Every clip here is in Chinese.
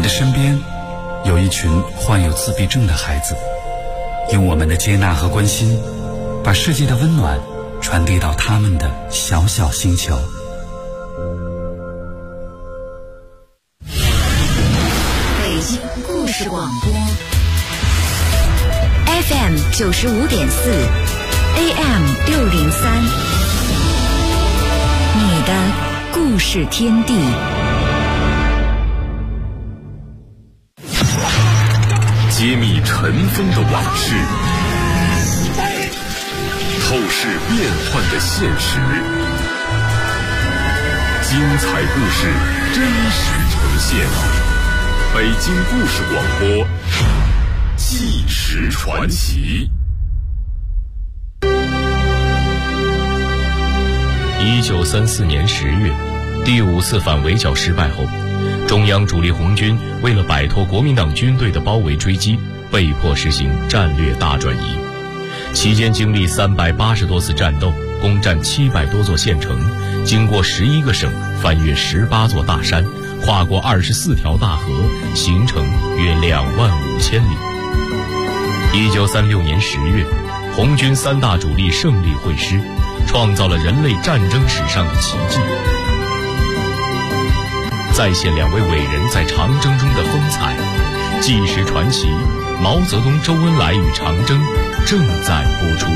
的身边有一群患有自闭症的孩子，用我们的接纳和关心，把世界的温暖传递到他们的小小星球。 北京故事广播 FM 95.4 AM 603，你的故事天地。 揭秘尘封的往事，透视变幻的现实，精彩故事真实呈现。北京故事广播，纪实传奇。 1934年10月，第5次反围剿失败后，中央主力红军为了摆脱国民党军队的包围追击，被迫实行战略大转移。期间经历380多次战斗，攻占700多座县城，经过11个省，翻越18座大山，跨过24条大河，行程约25000里。1936年10月，红军3大主力胜利会师，创造了人类战争史上的奇迹。再现2位伟人在长征中的风采，纪实传奇毛泽东、周恩来与长征正在播出。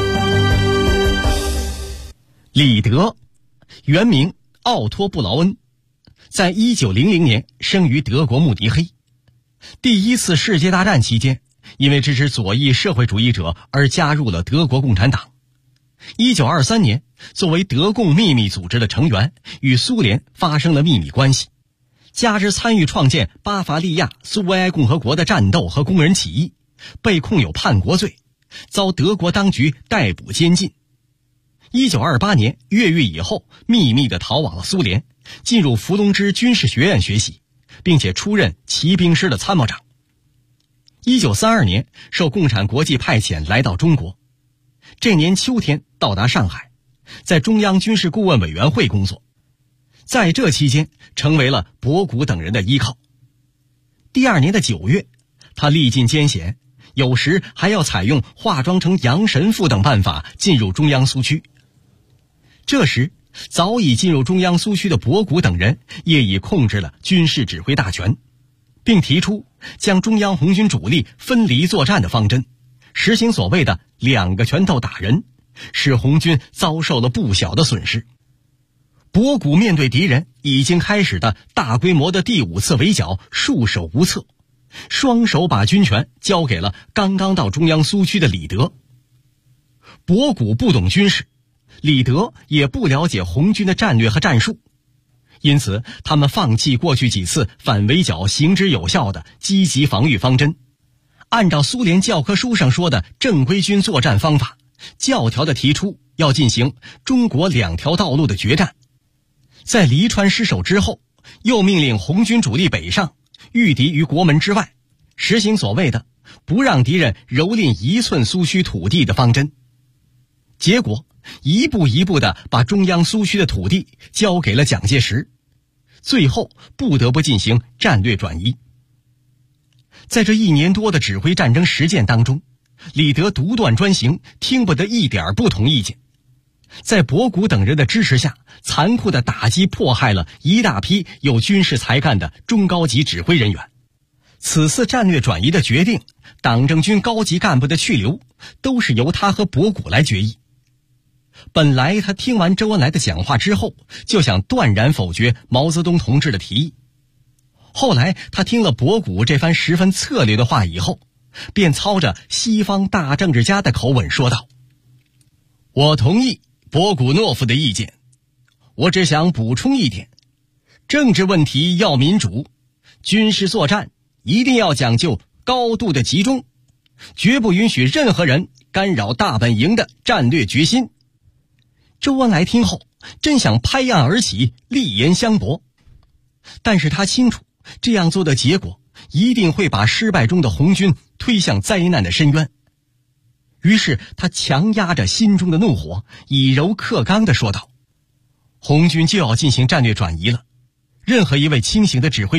李德，原名奥托·布劳恩，在1900年生于德国慕尼黑。第1次世界大战期间，因为支持左翼社会主义者而加入了德国共产党。1923年，作为德共秘密组织的成员，与苏联发生了秘密关系，加之参与创建巴伐利亚苏维埃共和国的战斗和工人起义，被控有叛国罪，遭德国当局逮捕监禁。1928年越狱以后，秘密地逃往了苏联，进入伏龙芝军事学院学习，并且出任骑兵师的参谋长。1932年受共产国际派遣来到中国，这年秋天到达上海，在中央军事顾问委员会工作，在这期间成为了博古等人的依靠。第2年的9月，他历尽艰险，有时还要采用化妆成洋神父等办法进入中央苏区。这时早已进入中央苏区的博古等人也已控制了军事指挥大权，并提出将中央红军主力分离作战的方针，实行所谓的2个拳头打人，使红军遭受了不小的损失。博古面对敌人已经开始的大规模的第5次围剿束手无策，双手把军权交给了刚刚到中央苏区的李德。博古不懂军事，李德也不了解红军的战略和战术，因此他们放弃过去几次反围剿行之有效的积极防御方针，按照苏联教科书上说的正规军作战方法，教条地提出要进行中国2条道路的决战。在黎川失守之后，又命令红军主力北上，御敌于国门之外，实行所谓的不让敌人蹂躏1寸苏区土地的方针。结果一步一步地把中央苏区的土地交给了蒋介石，最后不得不进行战略转移。在这1年多的指挥战争实践当中，李德独断专行，听不得一点不同意见，在博古等人的支持下，残酷地打击迫害了一大批有军事才干的中高级指挥人员。此次战略转移的决定，党政军高级干部的去留，都是由他和博古来决议。本来他听完周恩来的讲话之后，就想断然否决毛泽东同志的提议。后来他听了博古这番十分策略的话以后，便操着西方大政治家的口吻说道：我同意博古诺夫的意见，我只想补充一点，政治问题要民主，军事作战一定要讲究高度的集中，绝不允许任何人干扰大本营的战略决心。周恩来听后真想拍案而起，立言相驳，但是他清楚这样做的结果一定会把失败中的红军推向灾难的深渊。于是他强压着心中的怒火，以柔克刚地说道：红军就要进行战略转移了，任何一位清醒的指挥员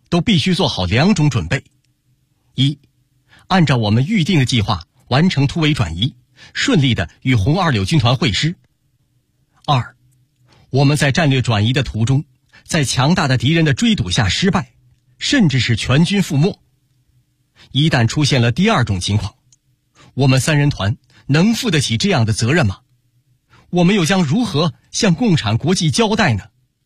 都必须做好2种准备：一，按照我们预定的计划完成突围转移，顺利的与红26军团会师；二，我们在战略转移的途中，在强大的敌人的追堵下失败，甚至是全军覆没。一旦出现了第2种情况，我们3人团能负得起这样的责任吗？我们又将如何向共产国际交代呢？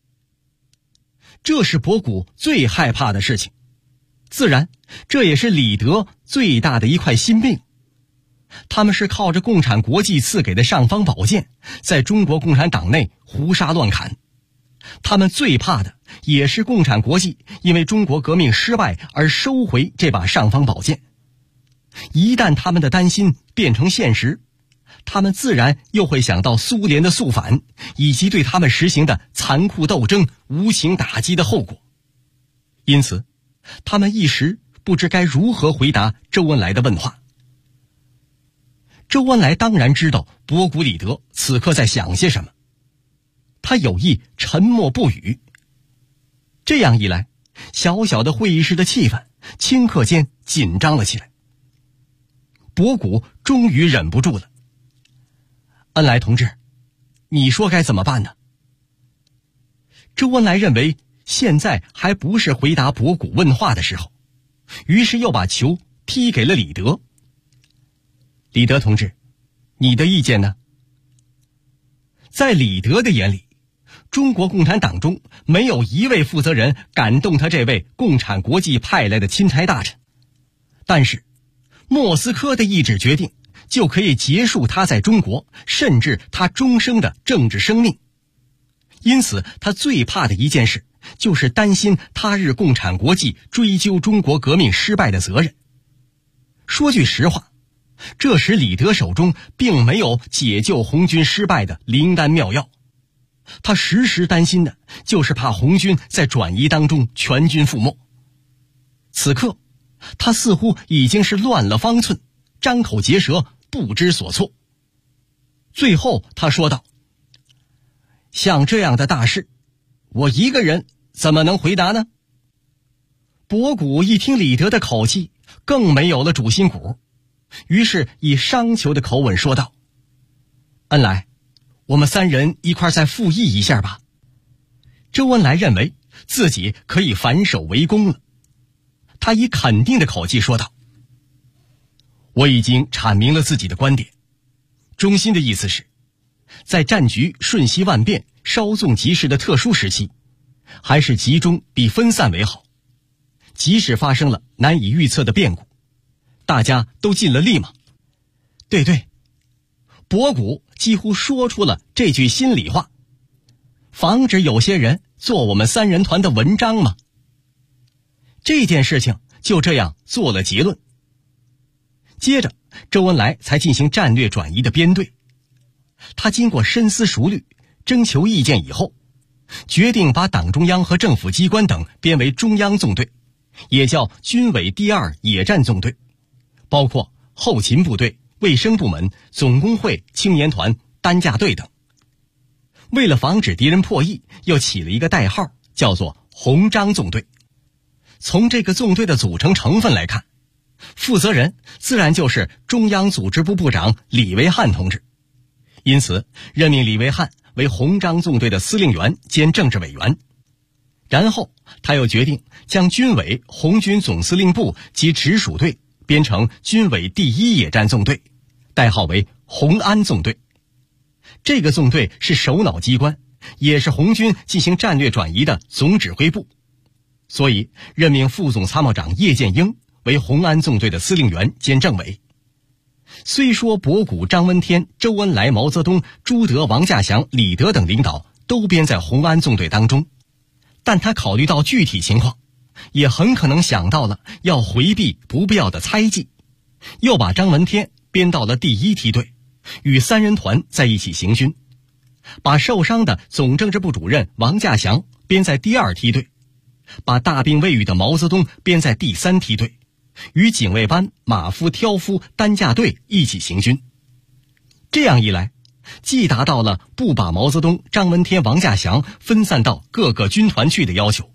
这是博古最害怕的事情，自然这也是李德最大的一块心病。他们是靠着共产国际赐给的尚方宝剑，在中国共产党内胡杀乱砍。他们最怕的也是共产国际因为中国革命失败而收回这把尚方宝剑。一旦他们的担心变成现实，他们自然又会想到苏联的肃反，以及对他们实行的残酷斗争、无情打击的后果。因此，他们一时不知该如何回答周恩来的问话。周恩来当然知道博古李德此刻在想些什么，他有意沉默不语。这样一来，小小的会议室的气氛顷刻间紧张了起来。博古终于忍不住了：“恩来同志，你说该怎么办呢？”周恩来认为现在还不是回答博古问话的时候，于是又把球踢给了李德。李德同志，你的意见呢？在李德的眼里，中国共产党中没有一位负责人感动他这位共产国际派来的钦差大臣，但是莫斯科的一纸决定就可以结束他在中国甚至他终生的政治生命。因此他最怕的一件事就是担心他日共产国际追究中国革命失败的责任。说句实话，这时李德手中并没有解救红军失败的灵丹妙药，他时时担心的就是怕红军在转移当中全军覆没。此刻他似乎已经是乱了方寸，张口结舌，不知所措。最后他说道：“像这样的大事，我一个人怎么能回答呢？”博古一听李德的口气，更没有了主心骨，于是以商求的口吻说道：“恩来，我们3人一块再复议一下吧。”周恩来认为自己可以反手为攻了，他以肯定的口气说道：“我已经阐明了自己的观点，中心的意思是，在战局瞬息万变、稍纵即逝的特殊时期，还是集中比分散为好。即使发生了难以预测的变故，大家都尽了力嘛。”对对，博古几乎说出了这句心里话，防止有些人做我们3人团的文章嘛。这件事情就这样做了结论。接着周恩来才进行战略转移的编队。他经过深思熟虑、征求意见以后，决定把党中央和政府机关等编为中央纵队，也叫军委第2野战纵队，包括后勤部队、卫生部门、总工会、青年团、担架队等。为了防止敌人破译，又起了一个代号，叫做红章纵队。从这个纵队的组成成分来看，负责人自然就是中央组织部部长李维汉同志，因此任命李维汉为红章纵队的司令员兼政治委员。然后他又决定将军委红军总司令部及直属队编成军委第1野战纵队，代号为红安纵队。这个纵队是首脑机关，也是红军进行战略转移的总指挥部，所以任命副总参谋长叶剑英为红安纵队的司令员兼政委。虽说博古、张闻天、周恩来、毛泽东、朱德、王稼祥、李德等领导都编在红安纵队当中，但他考虑到具体情况，也很可能想到了要回避不必要的猜忌，又把张闻天编到了第1梯队，与3人团在一起行军，把受伤的总政治部主任王稼祥编在第2梯队，把大病未愈的毛泽东编在第3梯队，与警卫班、马夫、挑夫、担架队一起行军。这样一来，既达到了不把毛泽东、张闻天、王稼祥分散到各个军团去的要求，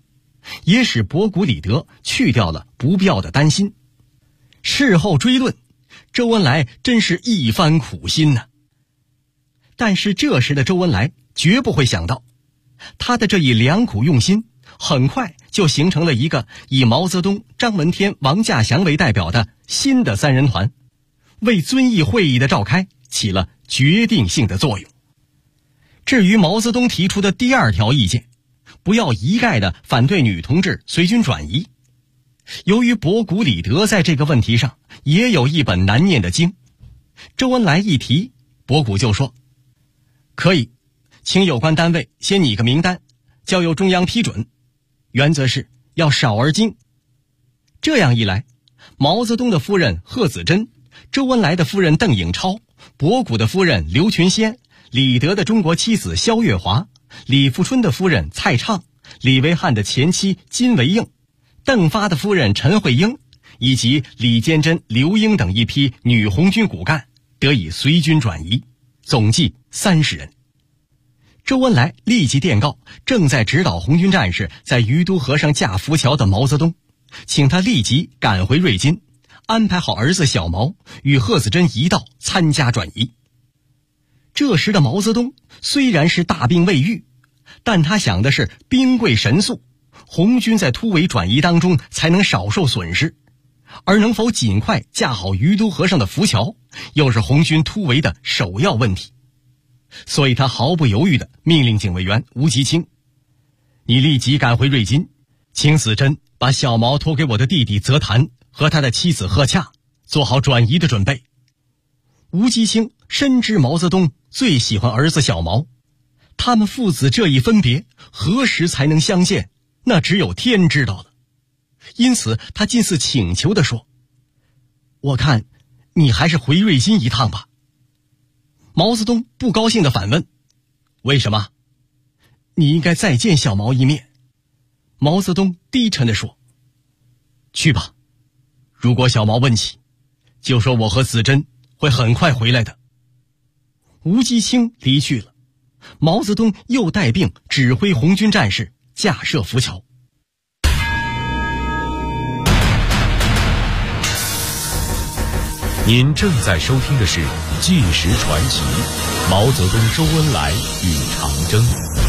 也使博古李德去掉了不必要的担心。事后追论，周恩来真是一番苦心呐。但是这时的周恩来绝不会想到，他的这一良苦用心很快就形成了一个以毛泽东、张闻天、王稼祥为代表的新的三人团，为遵义会议的召开起了决定性的作用。至于毛泽东提出的第二条意见，不要一概的反对女同志随军转移，由于博古李德在这个问题上也有一本难念的经，周恩来一提，博古就说可以，请有关单位先拟个名单，交由中央批准，原则是要少而精。这样一来，毛泽东的夫人贺子珍、周恩来的夫人邓颖超、博古的夫人刘群仙、李德的中国妻子萧月华、李富春的夫人蔡畅、李维汉的前妻金维应、邓发的夫人陈慧英，以及李坚贞、刘英等一批女红军骨干得以随军转移，总计30人。周恩来立即电告正在指导红军战士在于都河上架浮桥的毛泽东，请他立即赶回瑞金，安排好儿子小毛与贺子珍一道参加转移。这时的毛泽东虽然是大病未愈，但他想的是兵贵神速，红军在突围转移当中才能少受损失，而能否尽快架好于都河上的浮桥，又是红军突围的首要问题。所以他毫不犹豫地命令警卫员吴吉清，你立即赶回瑞金，请子珍把小毛托给我的弟弟泽谭和他的妻子贺洽，做好转移的准备。吴吉清深知毛泽东最喜欢儿子小毛，他们父子这一分别何时才能相见，那只有天知道了。因此他近似请求地说，我看你还是回瑞金一趟吧。毛泽东不高兴地反问，为什么？你应该再见小毛一面。毛泽东低沉地说，去吧，如果小毛问起，就说我和子珍会很快回来的。吴吉清离去了，毛泽东又带兵指挥红军战士架设浮桥。 您正在收听的是《纪实传奇》，毛泽东、周恩来与长征。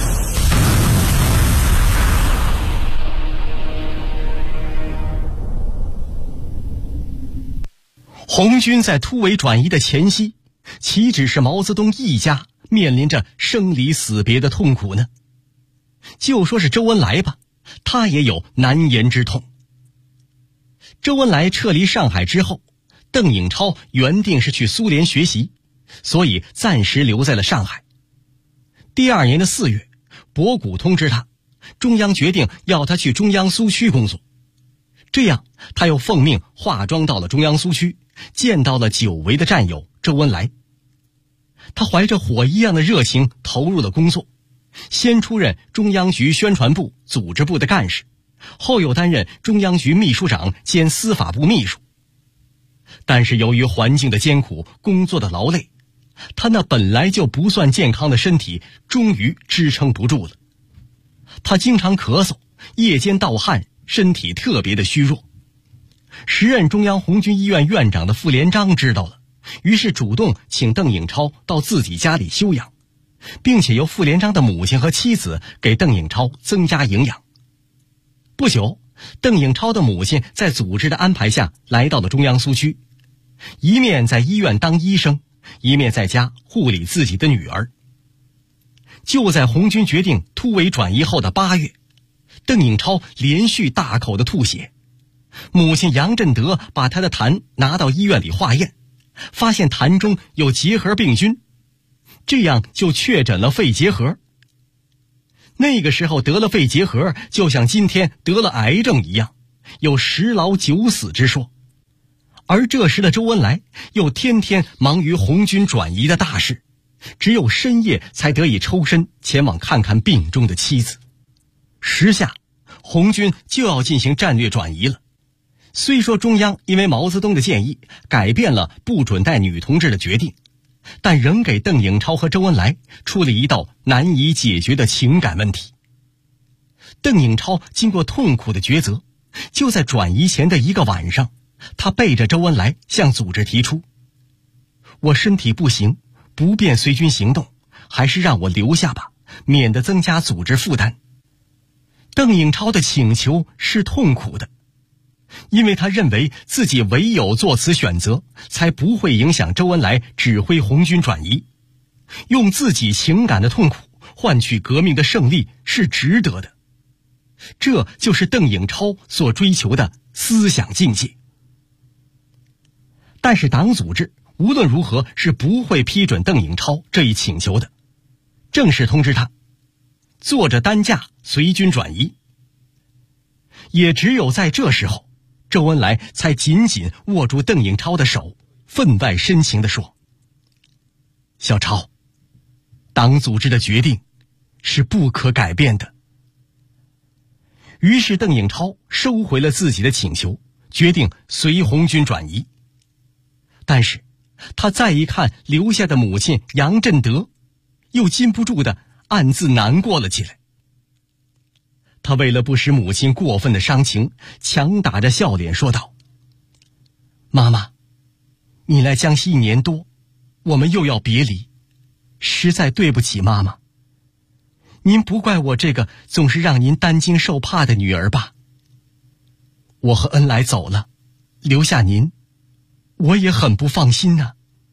红军在突围转移的前夕，岂止是毛泽东一家面临着生离死别的痛苦呢？就说是周恩来吧，他也有难言之痛。周恩来撤离上海之后，邓颖超原定是去苏联学习，所以暂时留在了上海。第二年的4月，博古通知他，中央决定要他去中央苏区工作。这样他又奉命化妆到了中央苏区，见到了久违的战友周恩来。他怀着火一样的热情投入了工作，先出任中央局宣传部、组织部的干事，后又担任中央局秘书长兼司法部秘书。但是由于环境的艰苦，工作的劳累，他那本来就不算健康的身体终于支撑不住了。他经常咳嗽，夜间盗汗，身体特别的虚弱。时任中央红军医院院长的傅连璋知道了，于是主动请邓颖超到自己家里休养，并且由傅连璋的母亲和妻子给邓颖超增加营养。不久，邓颖超的母亲在组织的安排下来到了中央苏区，一面在医院当医生，一面在家护理自己的女儿。就在红军决定突围转移后的8月，邓颖超连续大口的吐血，母亲杨振德把他的痰拿到医院里化验，发现痰中有结核病菌，这样就确诊了肺结核。那个时候得了肺结核，就像今天得了癌症一样，有10老9死之说。而这时的周恩来又天天忙于红军转移的大事，只有深夜才得以抽身前往看看病中的妻子。时下红军就要进行战略转移了，虽说中央因为毛泽东的建议改变了不准带女同志的决定，但仍给邓颖超和周恩来出了一道难以解决的情感问题。 邓颖超经过痛苦的抉择，就在转移前的一个晚上，他背着周恩来向组织提出：我身体不行，不便随军行动，还是让我留下吧，免得增加组织负担。邓颖超的请求是痛苦的，因为他认为自己唯有做此选择，才不会影响周恩来指挥红军转移。用自己情感的痛苦换取革命的胜利是值得的。这就是邓颖超所追求的思想境界。但是党组织无论如何是不会批准邓颖超这一请求的，正式通知他坐着担架随军转移。也只有在这时候，周恩来才紧紧握住邓颖超的手，分外深情地说：小超，党组织的决定是不可改变的。于是邓颖超收回了自己的请求，决定随红军转移。但是他再一看留下的母亲杨振德，又禁不住的暗自难过了起来。他为了不使母亲过分的伤情，强打着笑脸说道：妈妈，你来江西1年多，我们又要别离，实在对不起妈妈。您不怪我这个总是让您担惊受怕的女儿吧？我和恩来走了，留下您，我也很不放心呢。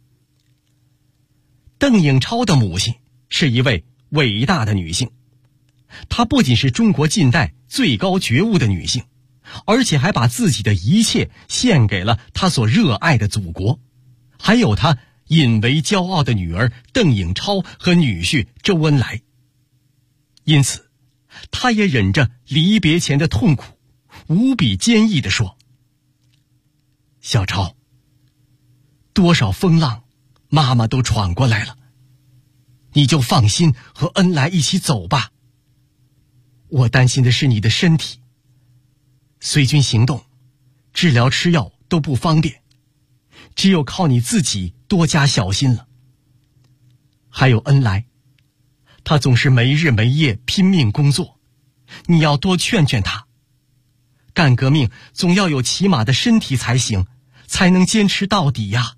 邓颖超的母亲是一位伟大的女性，她不仅是中国近代最高觉悟的女性，而且还把自己的一切献给了她所热爱的祖国，还有她引为骄傲的女儿邓颖超和女婿周恩来。因此她也忍着离别前的痛苦，无比坚毅地说：小超，多少风浪妈妈都闯过来了，你就放心和恩来一起走吧。我担心的是你的身体，随军行动、治疗吃药都不方便，只有靠你自己多加小心了。还有恩来，他总是没日没夜拼命工作，你要多劝劝他。干革命总要有起码的身体才行，才能坚持到底呀。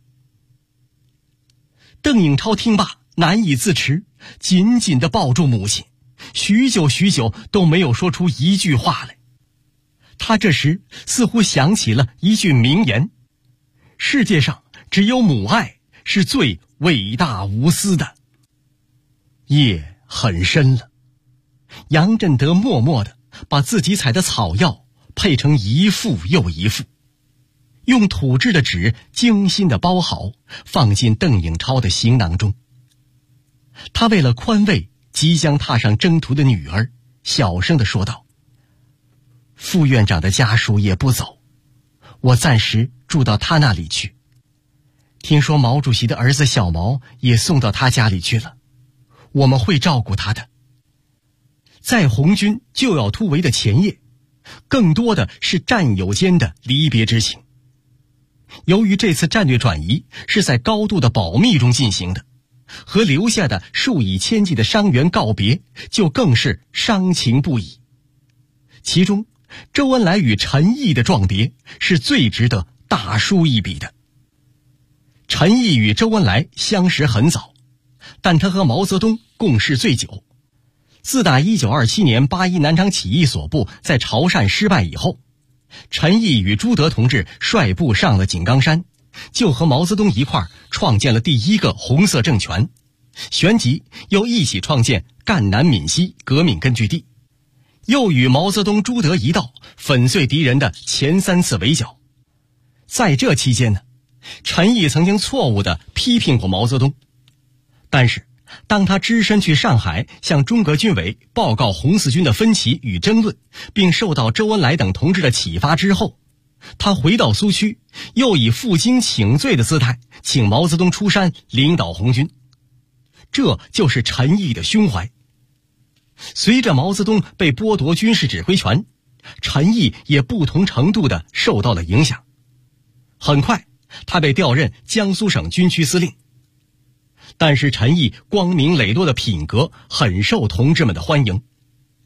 邓颖超听罢难以自持，紧紧地抱住母亲，许久许久都没有说出一句话来。他这时似乎想起了一句名言：世界上只有母爱是最伟大无私的。夜很深了，杨振德默默地把自己采的草药配成一副又一副，用土制的纸精心地包好，放进邓颖超的行囊中。他为了宽慰即将踏上征途的女儿，小声地说道：副院长的家属也不走，我暂时住到他那里去。听说毛主席的儿子小毛也送到他家里去了，我们会照顾他的。在红军就要突围的前夜，更多的是战友间的离别之情。由于这次战略转移是在高度的保密中进行的，和留下的数以千计的伤员告别，就更是伤情不已。其中周恩来与陈毅的状别是最值得大书一笔的。陈毅与周恩来相识很早，但他和毛泽东共事最久。自打1927年81南昌起义所部在潮汕失败以后，陈毅与朱德同志率部上了井冈山，就和毛泽东一块创建了第一个红色政权，旋即又一起创建赣南闽西革命根据地，又与毛泽东朱德一道粉碎敌人的前3次围剿。在这期间呢，陈毅曾经错误地批评过毛泽东，但是当他只身去上海向中革军委报告红四军的分歧与争论，并受到周恩来等同志的启发之后，他回到苏区，又以负荆请罪的姿态请毛泽东出山领导红军。这就是陈毅的胸怀。随着毛泽东被剥夺军事指挥权，陈毅也不同程度地受到了影响。很快他被调任江苏省军区司令。但是陈毅光明磊落的品格很受同志们的欢迎，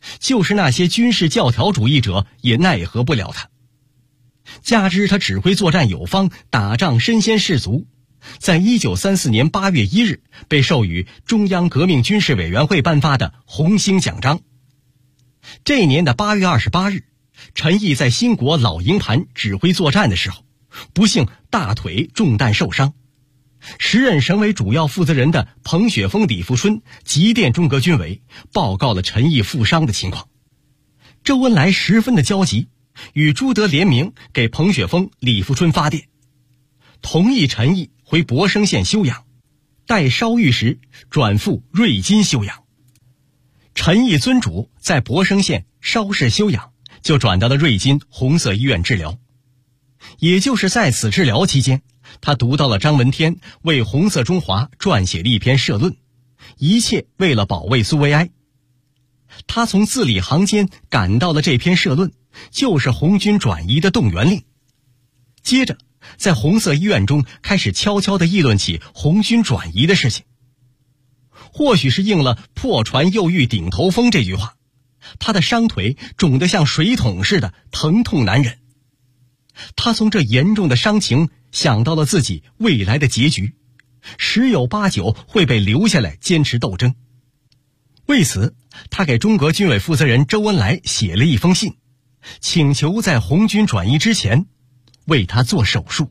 就是那些军事教条主义者也奈何不了他。加之他指挥作战有方，打仗身先士卒，在1934年8月1日被授予中央革命军事委员会颁发的红星奖章。这年的8月28日，陈毅在兴国老营盘指挥作战的时候，不幸大腿中弹受伤。时任省委主要负责人的彭雪枫、李富春急电中革军委，报告了陈毅负伤的情况。周恩来十分的焦急，与朱德联名给彭雪枫、李富春发电，同意陈毅回博生县休养，待稍愈时转赴瑞金休养。陈毅遵嘱在博生县稍事休养，就转到了瑞金红色医院治疗。也就是在此治疗期间，他读到了张闻天为红色中华撰写的一篇社论，一切为了保卫苏维埃。他从字里行间感到了这篇社论就是红军转移的动员令。接着在红色医院中开始悄悄地议论起红军转移的事情。或许是应了破船又遇顶头风这句话，他的伤腿肿得像水桶似的，疼痛难忍。他从这严重的伤情想到了自己未来的结局，十有八九会被留下来坚持斗争。为此，他给中革军委负责人周恩来写了一封信，请求在红军转移之前为他做手术。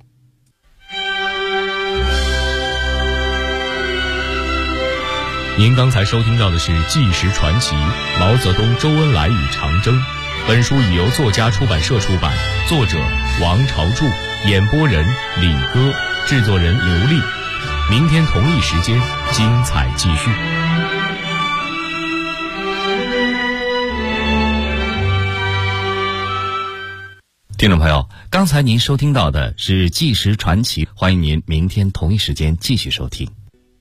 您刚才收听到的是《纪实传奇：毛泽东、周恩来与长征》。本书已由作家出版社出版，作者王朝柱，演播人李歌，制作人刘丽。明天同一时间，精彩继续。 听众朋友，刚才您收听到的是《纪实传奇》，欢迎您明天同一时间继续收听。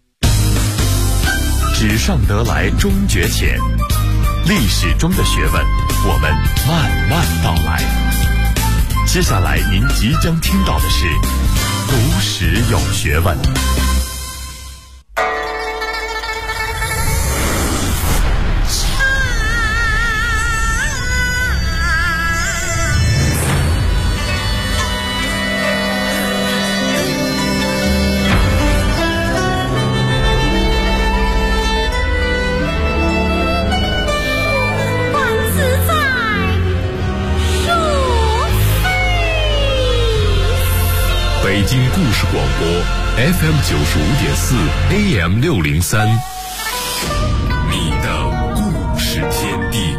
纸上得来终觉浅，历史中的学问，我们慢慢道来。接下来您即将听到的是读史有学问。北京故事广播 FM 95.4 AM 603，你的故事天地。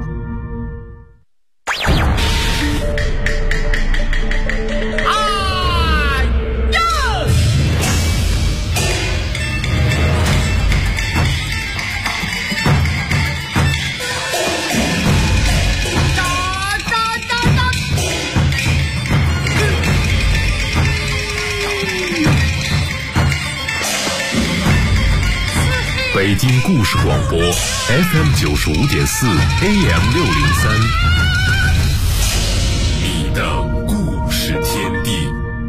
北京故事广播 FM 95.4 AM 603，你的故事天地。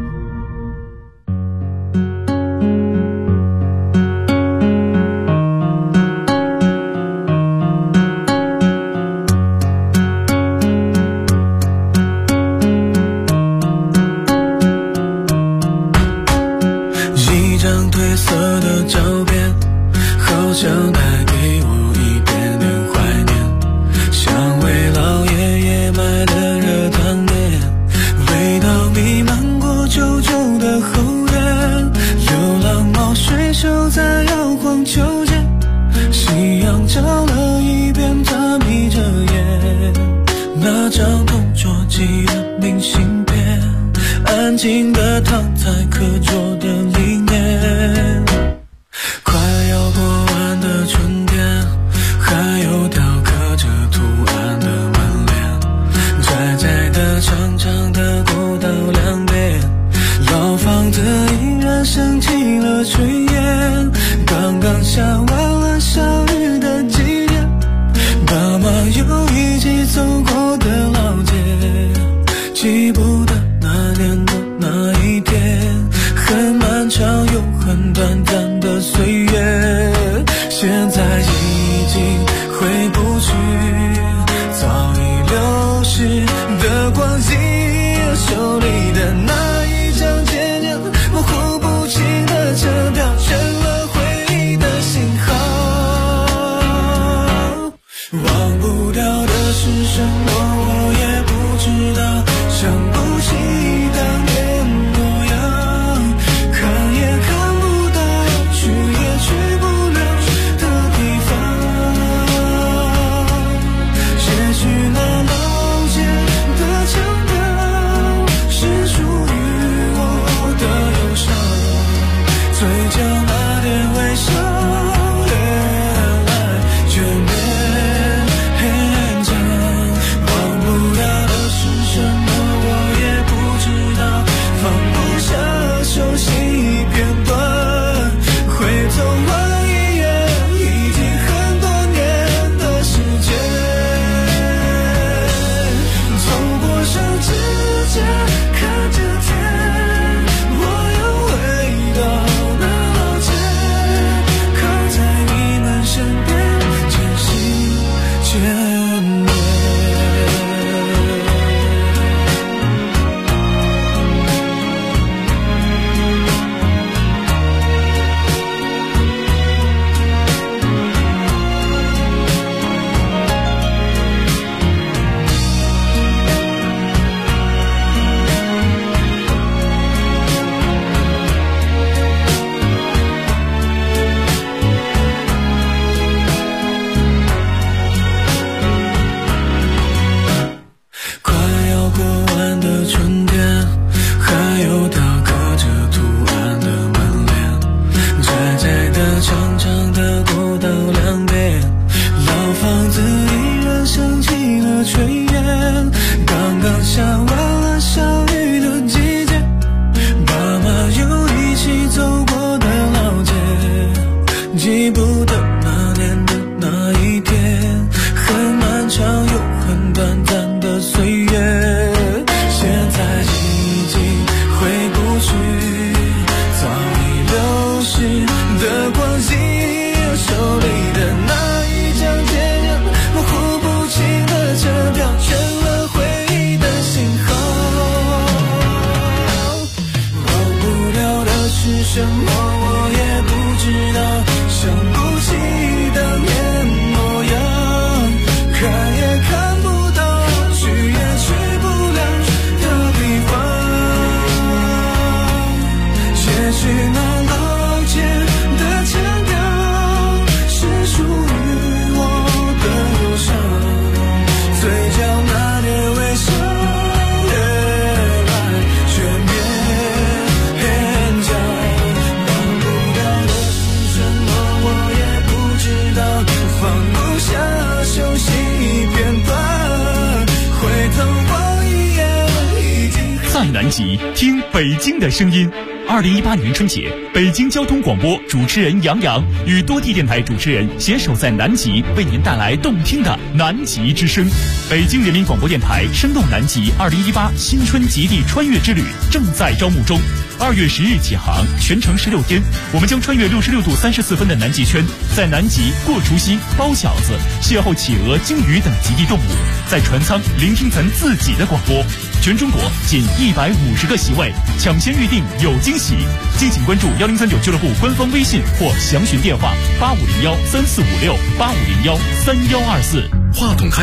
一张褪色的照片，好像带给我一点点怀念，像为老爷爷买的热汤面，味道弥漫过旧旧的后院，流浪猫睡熟在摇晃秋千，夕阳照了一遍，它眯着眼，那张同桌寄的明信片，安静地躺在课桌的里面。快要过完的春天，还有雕刻着图案的门帘，窄窄的长长的过道两边，老房子依然升起了炊烟，刚刚下完了小雨的季节，爸妈又一起走过的老街，记不得那年的那一天，很漫长又很短暂的岁月，现在已经回不去。 什么我也不知道，想不起当年模样，看也看不到，去也去不了的地方。也许那老街的腔调是属于我的忧伤，嘴角那点微笑越来越勉强，忘不掉的是什么我也不知道，放不下熟悉片段，回头望一眼已经在南极听北京的声音。2018年春节，北京交通广播主持人杨洋与多地电台主持人携手在南极，为您带来动听的南极之声。北京人民广播电台生动南极2018新春极地穿越之旅正在招募中，2月10日起航，全程16天，我们将穿越66度34分的南极圈，在南极过除夕、包饺子，邂逅企鹅、鲸鱼等极地动物，在船舱聆听咱自己的广播。全中国仅150个席位，抢先预定有惊喜。敬请关注1039俱乐部官方微信或详询电话8501345685013124。 话筒开